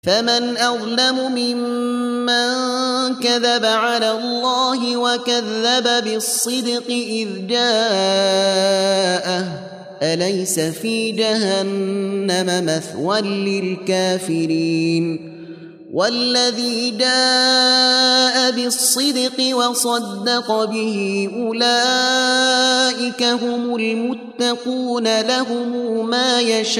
فمن أظلم ممن كذب على الله وكذب بالصدق إذ جاءه أليس في جهنم مثوى للكافرين والذي جاء بالصدق وصدق به أولئك هم المتقون لهم ما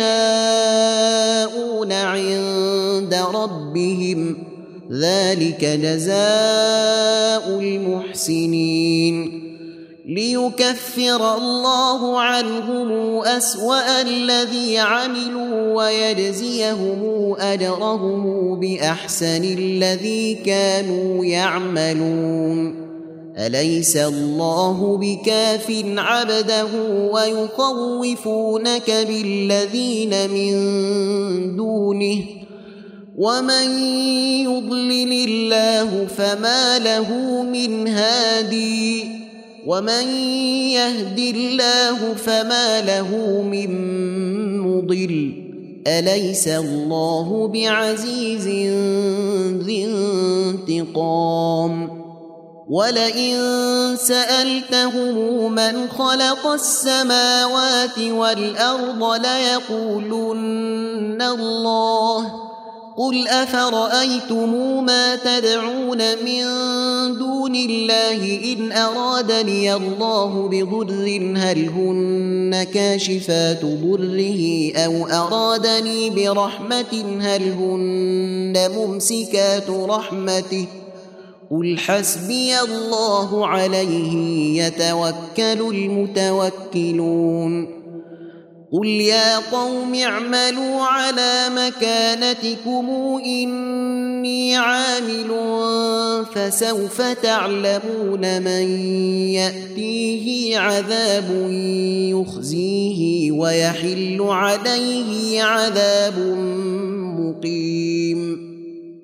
يشاءون عند ربهم ذلك جزاء المحسنين ليكفر الله عنهم أسوأ الذي عملوا ويجزيهم أجرهم بأحسن الذي كانوا يعملون أليس الله بكاف عبده ويخوفونك بالذين من دونه ومن يضلل الله فما له من هادي ومن يهد الله فما له من مضل أليس الله بعزيز ذي انتقام ولئن سألتهم من خلق السماوات والأرض ليقولن الله قل أفرأيتم ما تدعون من دون الله إن أرادني الله بضر هل هن كاشفات ضره أو أرادني برحمة هل هن ممسكات رحمته قل حسبي الله عليه يتوكل المتوكلون قل يا قوم اعملوا على مكانتكم إني عامل فسوف تعلمون من يأتيه عذاب يخزيه ويحل عليه عذاب مقيم